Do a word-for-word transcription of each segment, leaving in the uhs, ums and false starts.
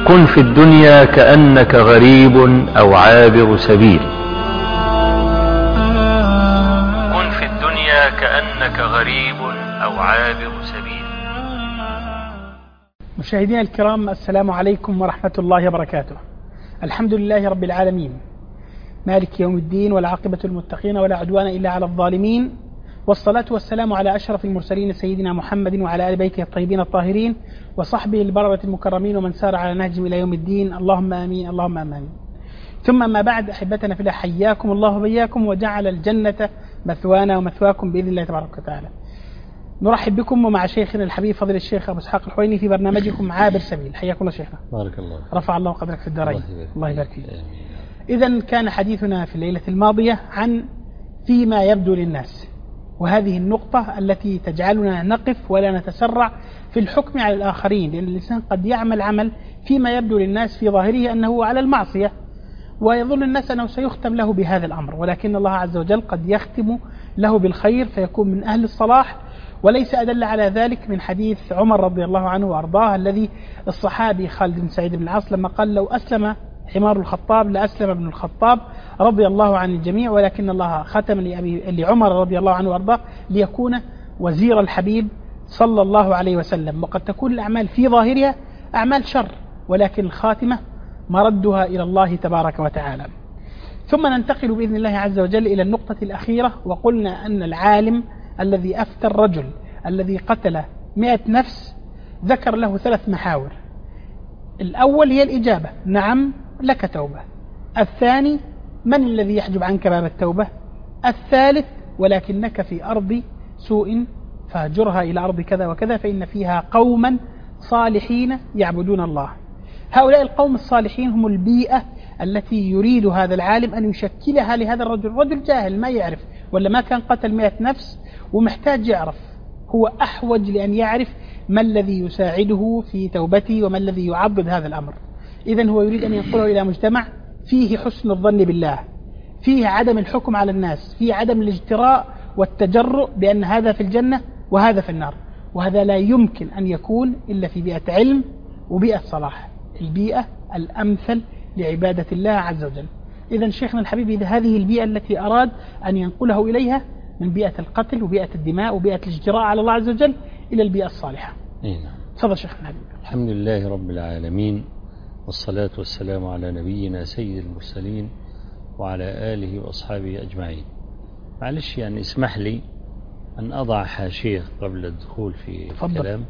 كن في الدنيا كأنك غريب أو عابر سبيل. كن في الدنيا كأنك غريب أو عابر سبيل. مشاهدينا الكرام، السلام عليكم ورحمة الله وبركاته. الحمد لله رب العالمين، مالك يوم الدين، والعاقبة المتقين، ولا عدوان إلا على الظالمين، والصلاة والسلام على أشرف المرسلين سيدنا محمد وعلى آل بيته الطيبين الطاهرين وصحبه البررة المكرمين ومن سار على نهجهم إلى يوم الدين. اللهم آمين اللهم آمين. ثم ما بعد، أحبتنا في الله، حياكم الله وبياكم وجعل الجنة مثوانا ومثواكم بإذن الله تبارك وتعالى. نرحب بكم ومع شيخنا الحبيب فضيلة الشيخ أبو إسحاق الحويني في برنامجكم عابر سبيل. حياكم الله شيخنا. بارك الله. رفع الله قدرك في الدارين. الله يبارك فيك. إذن كان حديثنا في الليلة الماضية عن فيما يبدو للناس، وهذه النقطة التي تجعلنا نقف ولا نتسرع في الحكم على الآخرين، لأن الإنسان قد يعمل عمل فيما يبدو للناس في ظاهره أنه على المعصية، ويظن الناس أنه سيختم له بهذا الأمر، ولكن الله عز وجل قد يختم له بالخير فيكون من أهل الصلاح. وليس أدل على ذلك من حديث عمر رضي الله عنه وأرضاه، الذي الصحابي خالد بن سعيد بن العاص لما قال: لو أسلم حمار الخطاب لأسلم ابن الخطاب رضي الله عن الجميع، ولكن الله ختم لأبي لعمر رضي الله عنه وأرضاه ليكون وزير الحبيب صلى الله عليه وسلم. وقد تكون الأعمال في ظاهرها أعمال شر، ولكن الخاتمة مردها إلى الله تبارك وتعالى. ثم ننتقل بإذن الله عز وجل إلى النقطة الأخيرة، وقلنا أن العالم الذي أفتى الرجل الذي قتل مئة نفس ذكر له ثلاث محاور. الأول هي الإجابة: نعم لك توبة. الثاني: من الذي يحجب عنك باب التوبة. الثالث: ولكنك في أرض سوء فهجرها إلى أرض كذا وكذا فإن فيها قوما صالحين يعبدون الله. هؤلاء القوم الصالحين هم البيئة التي يريد هذا العالم أن يشكلها لهذا الرجل. رجل جاهل ما يعرف، ولا ما كان قتل مئة نفس ومحتاج يعرف، هو أحوج لأن يعرف ما الذي يساعده في توبته وما الذي يعضد هذا الأمر. إذن هو يريد أن ينقله إلى مجتمع فيه حسن الظن بالله، فيه عدم الحكم على الناس، فيه عدم الاجتراء والتجرؤ بأن هذا في الجنة وهذا في النار. وهذا لا يمكن أن يكون إلا في بيئة علم وبيئة صلاح، البيئة الأمثل لعبادة الله عز وجل. إذن شيخنا الحبيب، إذا هذه البيئة التي أراد أن ينقله إليها من بيئة القتل وبيئة الدماء وبيئة الاجتراء على الله عز وجل إلى البيئة الصالحة. نعم. تفضل شيخنا الحبيب. الحمد لله رب العالمين، والصلاة والسلام على نبينا سيد المرسلين وعلى آله وأصحابه أجمعين. معلش يعني اسمح لي أن أضع حاشية قبل الدخول في تفضل. الكلام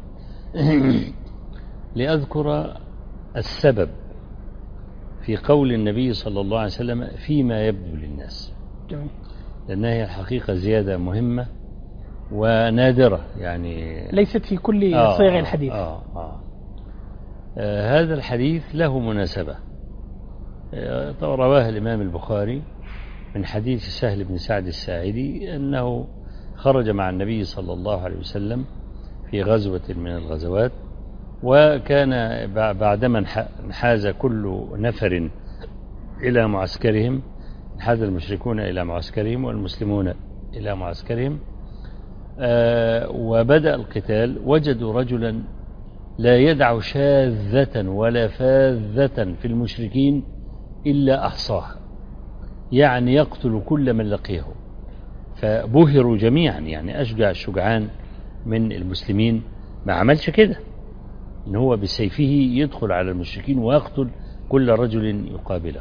لأذكر السبب في قول النبي صلى الله عليه وسلم فيما يبدو للناس، جميل. لأنها هي الحقيقة زيادة مهمة ونادرة، يعني ليست في كل آه صيغ الحديث. آه آه آه هذا الحديث له مناسبة. آه رواه الإمام البخاري من حديث سهل بن سعد الساعدي أنه خرج مع النبي صلى الله عليه وسلم في غزوة من الغزوات، وكان بعدما انحاز كل نفر إلى معسكرهم، انحاز المشركون إلى معسكرهم والمسلمون إلى معسكرهم، آه وبدأ القتال، وجدوا رجلا لا يدع شاذة ولا فاذة في المشركين إلا أحصاها، يعني يقتل كل من لقيه. فبهروا جميعا، يعني أشجع الشجعان من المسلمين ما عملش كده، إن هو بسيفه يدخل على المشركين ويقتل كل رجل يقابله.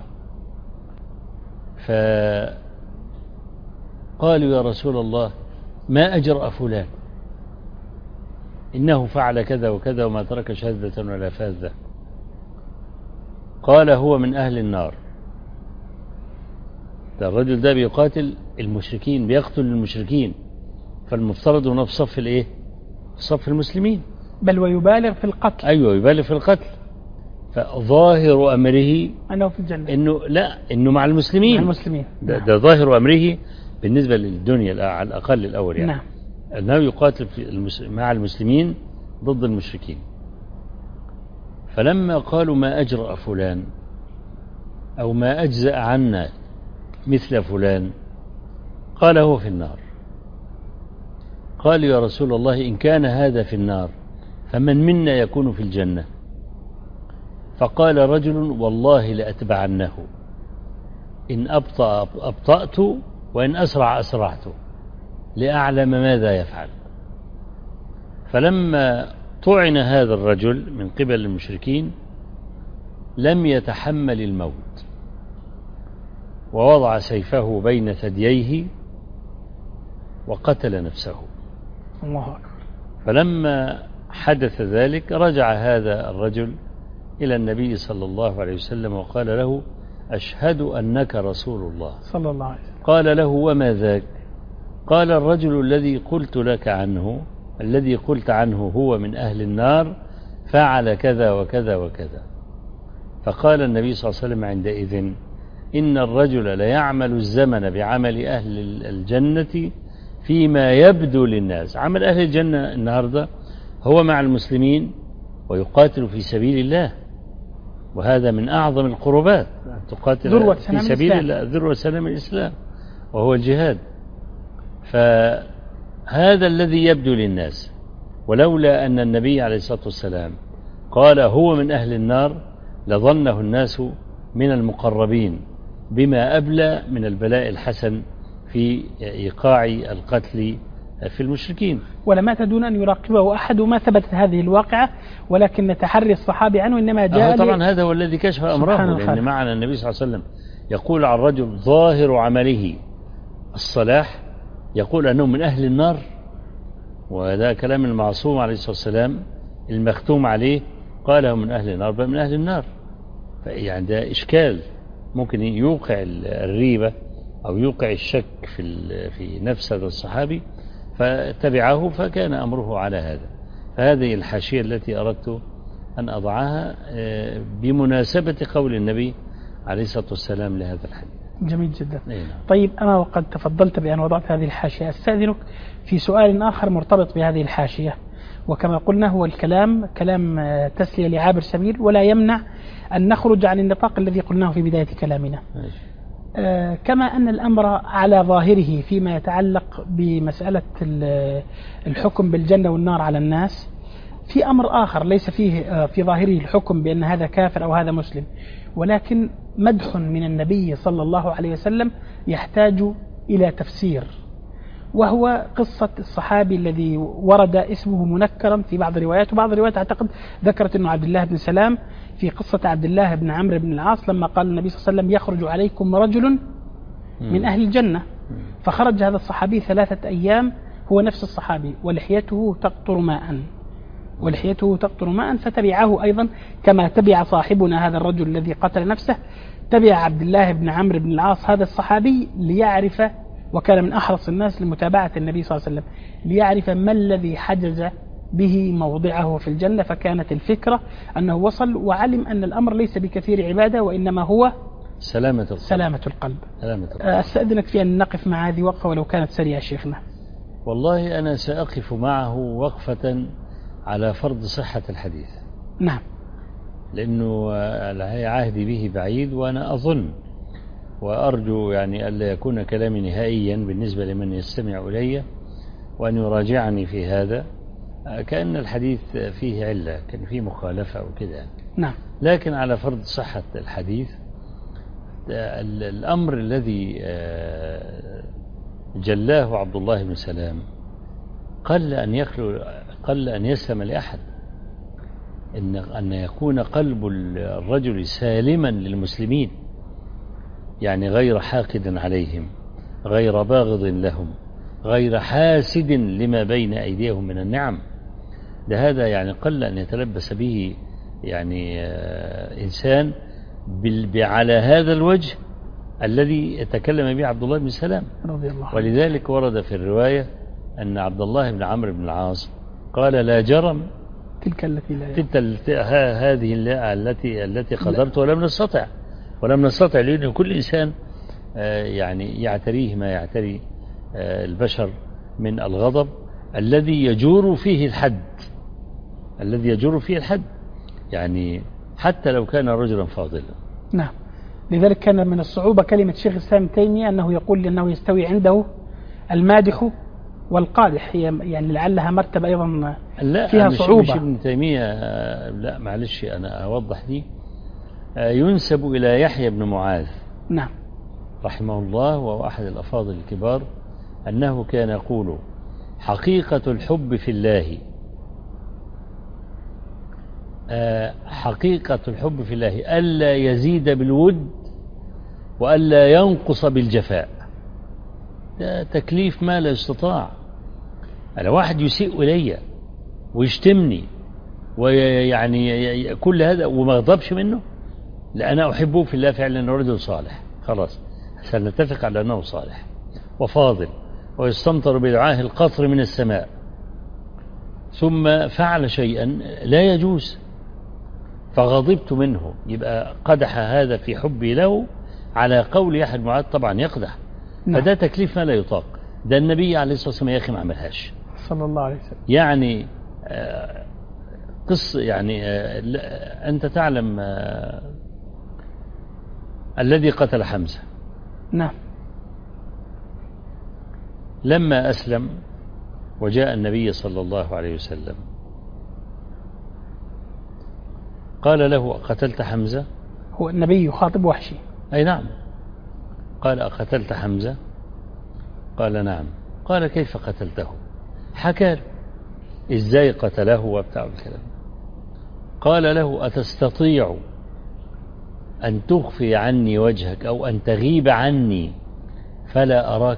فقالوا: يا رسول الله، ما أجرأ فلان، إنه فعل كذا وكذا وما ترك شاذة ولا فاذة. قال: هو من أهل النار. ده الرجل ده بيقاتل المشركين، بيقتل المشركين، فالمفترض هنا في صف الايه؟ في صف المسلمين، بل ويبالغ في القتل. أيوة يبالغ في القتل. فظاهر أمره أنه في الجنة، إنه لا إنه مع المسلمين، مع المسلمين. ده, ده ظاهر أمره بالنسبة للدنيا على الأقل الأول، يعني نعم. أنه يقاتل في المس... مع المسلمين ضد المشركين. فلما قالوا: ما أجرأ فلان، أو ما أجزأ عنا مثل فلان، قال: هو في النار. قال: يا رسول الله، إن كان هذا في النار فمن منا يكون في الجنة؟ فقال رجل والله لأتبعنه إن أبطأ أبطأت وإن أسرع أسرعت لأعلم ماذا يفعل. فلما طعن هذا الرجل من قبل المشركين لم يتحمل الموت ووضع سيفه بين ثدييه وقتل نفسه. الله أكبر. فلما حدث ذلك رجع هذا الرجل إلى النبي صلى الله عليه وسلم وقال له أشهد أنك رسول الله صلى الله عليه وسلم. قال له وما ذاك؟ قال الرجل الذي قلت لك عنه الذي قلت عنه هو من أهل النار فعل كذا وكذا وكذا. فقال النبي صلى الله عليه وسلم عندئذ إن الرجل ليعمل الزمن بعمل أهل الجنة فيما يبدو للناس. عمل أهل الجنة النهاردة هو مع المسلمين ويقاتل في سبيل الله، وهذا من أعظم القربات، تقاتل في سبيل الله، ذروة سلام الإسلام وهو الجهاد. فهذا الذي يبدو للناس، ولولا أن النبي عليه الصلاة والسلام قال هو من أهل النار لظنه الناس من المقربين بما أبلى من البلاء الحسن في إيقاع القتل في المشركين. ولما تدون أن يراقبه أحد وما ثبتت هذه الواقعة، ولكن تحري الصحابي عنه إنما جاء طبعا هذا هو الذي كشف أمره، لأن معنا النبي صلى الله عليه وسلم يقول عن رجل ظاهر عمله الصلاح يقول أنه من أهل النار، وهذا كلام المعصوم عليه الصلاة والسلام المختوم عليه قاله من أهل النار بل من أهل النار. يعني ده إشكال ممكن يوقع الريبة أو يوقع الشك في في نفس هذا الصحابي، فتبعه فكان أمره على هذا. فهذه الحاشية التي أردت أن أضعها بمناسبة قول النبي عليه الصلاة والسلام لهذا الحديث. جميل جدا. طيب أنا وقد تفضلت بأن وضعت هذه الحاشية، أستأذنك في سؤال آخر مرتبط بهذه الحاشية، وكما قلنا هو الكلام كلام تسلية لعابر سبيل، ولا يمنع أن نخرج عن النطاق الذي قلناه في بداية كلامنا. آه كما أن الأمر على ظاهره فيما يتعلق بمسألة الحكم بالجنة والنار على الناس، في أمر آخر ليس فيه آه في ظاهره الحكم بأن هذا كافر أو هذا مسلم، ولكن مدح من النبي صلى الله عليه وسلم يحتاج إلى تفسير، وهو قصة الصحابي الذي ورد اسمه منكرا في بعض الروايات، وبعض الروايات أعتقد ذكرت أنه عبد الله بن سلام، في قصة عبد الله بن عمرو بن العاص لما قال النبي صلى الله عليه وسلم يخرج عليكم رجل من أهل الجنة، فخرج هذا الصحابي ثلاثة أيام هو نفس الصحابي ولحيته تقطر ماء ولحيته تقطر ماء فتبعه أيضا كما تبع صاحبنا هذا الرجل الذي قتل نفسه، تبع عبد الله بن عمرو بن العاص هذا الصحابي ليعرف، وكان من أحرص الناس لمتابعة النبي صلى الله عليه وسلم، ليعرف ما الذي حجز به موضعه في الجنة. فكانت الفكرة أنه وصل وعلم أن الأمر ليس بكثير عبادة وإنما هو سلامة القلب. سلامة القلب. سلامة القلب. أستأذنك في أن نقف مع هذه وقفة ولو كانت سريعة شيخنا. والله أنا سأقف معه وقفة على فرض صحة الحديث. نعم. لأنه عهدي به بعيد، وأنا أظن وأرجو يعني ألا يكون كلامي نهائيا بالنسبة لمن يستمع إلي وأن يراجعني في هذا، كأن الحديث فيه علة، كان فيه مخالفة أو كده. نعم. لكن على فرض صحة الحديث، الأمر الذي جلاه عبد الله بن سلام قل أن يخلو قل أن يسلم لأحد، إن أن يكون قلب الرجل سالما للمسلمين، يعني غير حاقد عليهم، غير باغض لهم، غير حاسد لما بين أيديهم من النعم. لهذا يعني قل أن يتلبس به يعني إنسان على هذا الوجه الذي يتكلم به عبد الله بن سلام رضي الله عنه. ولذلك ورد في الرواية أن عبد الله بن عمرو بن العاص قال لا جرم تلك التي لا تلك هذه التي التي قدرت ولم نستطع ولم نستطع لأن كل إنسان يعني يعتريه ما يعتري البشر من الغضب الذي يجور فيه الحد الذي يجور فيه الحد يعني حتى لو كان رجلا فاضلا. نعم. لذلك كان من الصعوبة كلمة شيخ الإسلام تيمية أنه يقول أنه يستوي عنده المادح والقادح، هي يعني لعلها مرتبة أيضا لا فيها مش صعوبة. مش ابن تيمية، لا معلش أنا أوضح دي. ينسب إلى يحيى بن معاذ نعم رحمه الله، وهو أحد الأفاضل الكبار، أنه كان يقول: حقيقة الحب في الله حقيقة الحب في الله ألا يزيد بالود وألا ينقص بالجفاء. ده تكليف ما لا يستطاع. أنا واحد يسيء إلي ويشتمني ويعني كل هذا وما غضبش منه، لا أنا أحبه في الله فعلا، رجل صالح، خلاص سنتفق على أنه صالح وفاضل ويستمطر بدعاه القطر من السماء، ثم فعل شيئا لا يجوز فغضبت منه، يبقى قدح هذا في حبي له على قول يحيى بن معاذ، طبعا يقدح. نعم. فده تكليف ما لا يطاق. ده النبي عليه الصلاة والسلام يا أخي ما عملهاش صلى الله عليه وسلم. يعني آه قصة يعني آه أنت تعلم آه الذي قتل حمزة. نعم. لما أسلم وجاء النبي صلى الله عليه وسلم قال له: قتلت حمزة؟ هو النبي يخاطب وحشي. أي نعم. قال: أقتلت حمزة؟ قال: نعم. قال: كيف قتلته؟ حكى له إزاي قتله وابتاع الكلام. قال له: أتستطيع أن تخفي عني وجهك أو أن تغيب عني فلا أراك؟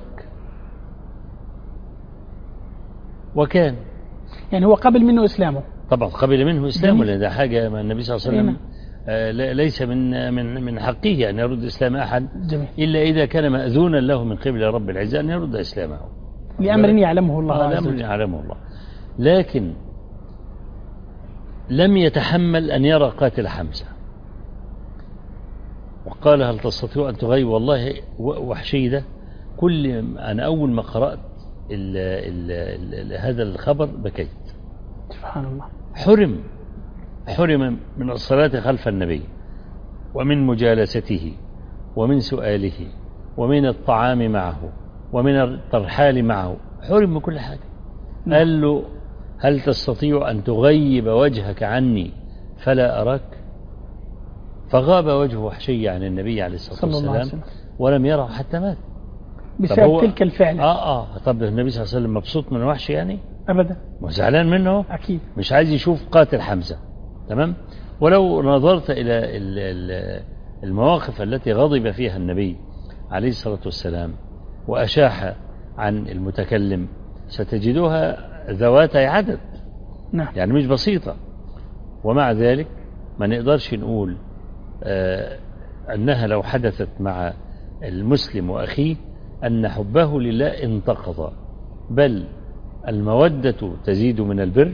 وكان يعني هو قبل منه إسلامه. طبعا قبل منه إسلامه، لأن ده حاجة ما النبي صلى الله عليه وسلم آه ليس من من من حقه أن يعني يرد إسلام أحد جميل. إلا إذا كان مأذونا له من قبل رب العزة أن يرد إسلامه لأمر يعلمه الله عز وجل. لأمر يعلمه الله، لكن لم يتحمل أن يرى قاتل حمزة، وقال: هل تستطيع أن تغيب؟ والله وحشي ده كل أنا أول ما قرأت ال ال ال هذا الخبر بكيت. سبحان الله. حرم حرم من الصلاة خلف النبي ومن مجالسته ومن سؤاله ومن الطعام معه ومن الترحال معه، حرم من كل حاجة. نعم. قال له: هل تستطيع أن تغيب وجهك عني فلا أراك؟ فغاب وجه وحشي عن النبي عليه الصلاة والسلام ولم يره حتى مات بسبب تلك الفعل. آه آه طب النبي صلى الله عليه وسلم مبسوط من وحشي يعني؟ أبدا، وزعلان منه أكيد، مش عايز يشوف قاتل حمزة. تمام. ولو نظرت إلى المواقف التي غضب فيها النبي عليه الصلاة والسلام وأشاح عن المتكلم ستجدها ذوات عدد. نعم. يعني مش بسيطة. ومع ذلك ما نقدرش نقول آه أنها لو حدثت مع المسلم وأخيه أن حبه لله انتقض، بل المودة تزيد من البر،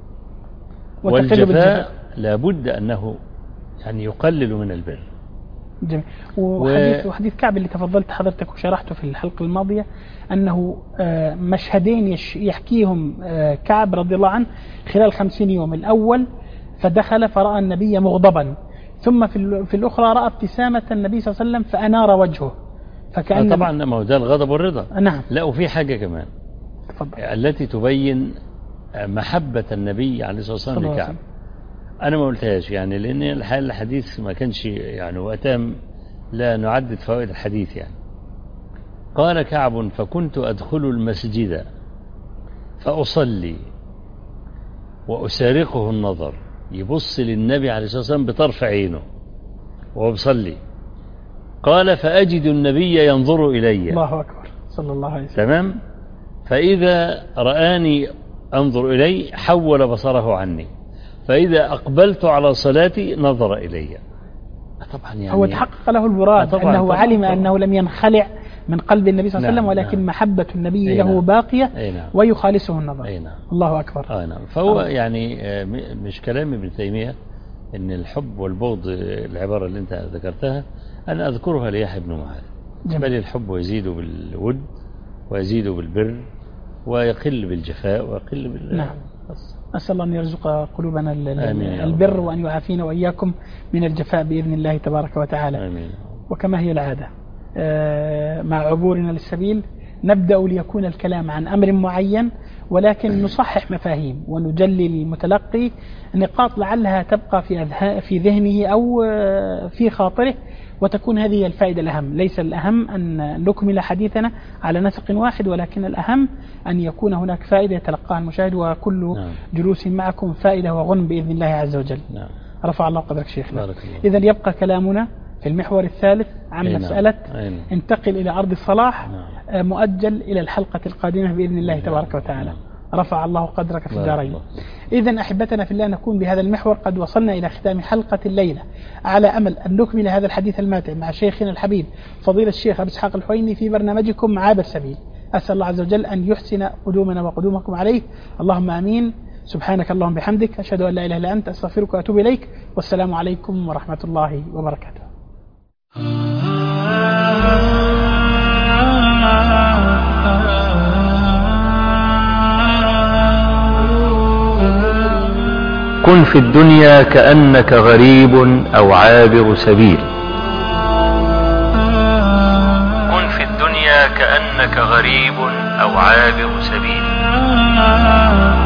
والجفاء لابد أنه يعني يقلل من البر. جميل. وحديث, و... وحديث كعب اللي تفضلت حضرتك وشرحته في الحلقة الماضية أنه مشهدين يحكيهم كعب رضي الله عنه خلال خمسين يوم. الأول فدخل فرأى النبي مغضبا، ثم في, في الأخرى رأى ابتسامة النبي صلى الله عليه وسلم فأنار وجهه، فكأن طبعا ما هو ده الغضب والرضا. نعم. لا، وفي حاجة كمان تفضل. التي تبين محبة النبي عليه الصلاة والسلام لكعب. أنا ما قلتهاش يعني لأن الحال الحديث ما كانش يعني وقتها لا نعدد فوائد الحديث يعني. قال كعب: فكنت أدخل المسجد فأصلي وأسارقه النظر، يبص للنبي عليه الصلاة والسلام بطرف عينه وهو بصلي. قال: فأجد النبي ينظر إلي. الله أكبر، صلى الله عليه وسلم. تمام. فإذا رآني أنظر إلي حول بصره عني، فإذا أقبلت على صلاتي نظر إلي. طبعا يعني هو تحقق له المراد، طبعاً أنه طبعاً علم طبعاً أنه لم ينخلع من قلب النبي صلى الله عليه وسلم، ولكن نعم. محبة النبي له نعم. باقية نعم. ويخالصه النظر. نعم. الله أكبر. آه نعم. فهو آه. يعني مش كلام ابن تيمية إن الحب والبغض العبارة اللي أنت ذكرتها أنا أذكرها ليحيى بن معاذ، بل الحب يزيد بالود ويزيد بالبر ويقل بالجفاء ويقل بال نعم. أسأل الله أن يرزق قلوبنا البر وأن يعافينا وإياكم من الجفاء بإذن الله تبارك وتعالى. آمين. وكما هي العادة مع عبورنا للسبيل نبدأ ليكون الكلام عن أمر معين ولكن نصحح مفاهيم ونجلي للمتلقي نقاط لعلها تبقى في في ذهنه أو في خاطره، وتكون هذه الفائدة الأهم. ليس الأهم أن نكمل حديثنا على نسق واحد، ولكن الأهم أن يكون هناك فائدة يتلقاها المشاهد، وكل نعم. جلوس معكم فائدة وغنم بإذن الله عز وجل. نعم. رفع الله قدرك شيخنا. إذا يبقى كلامنا في المحور الثالث عن أي مسألة نعم. انتقل إلى أرض الصلاح نعم. مؤجل إلى الحلقة القادمة بإذن الله نعم. تبارك وتعالى. نعم. رفع الله قدرك في الدارين. إذن أحبتنا في الله، نكون بهذا المحور قد وصلنا إلى ختام حلقة الليلة، على أمل أن نكمل هذا الحديث الماتع مع شيخنا الحبيب فضيلة الشيخ أبو إسحاق الحويني في برنامجكم عابر سبيل. أسأل الله عز وجل أن يحسن قدومنا وقدومكم عليه، اللهم آمين. سبحانك اللهم بحمدك، أشهد أن لا إله إلا أنت، أستغفرك وأتوب إليك، والسلام عليكم ورحمة الله وبركاته. كن في الدنيا كأنك غريب أو عابر سبيل. كن في الدنيا كأنك غريب أو عابر سبيل.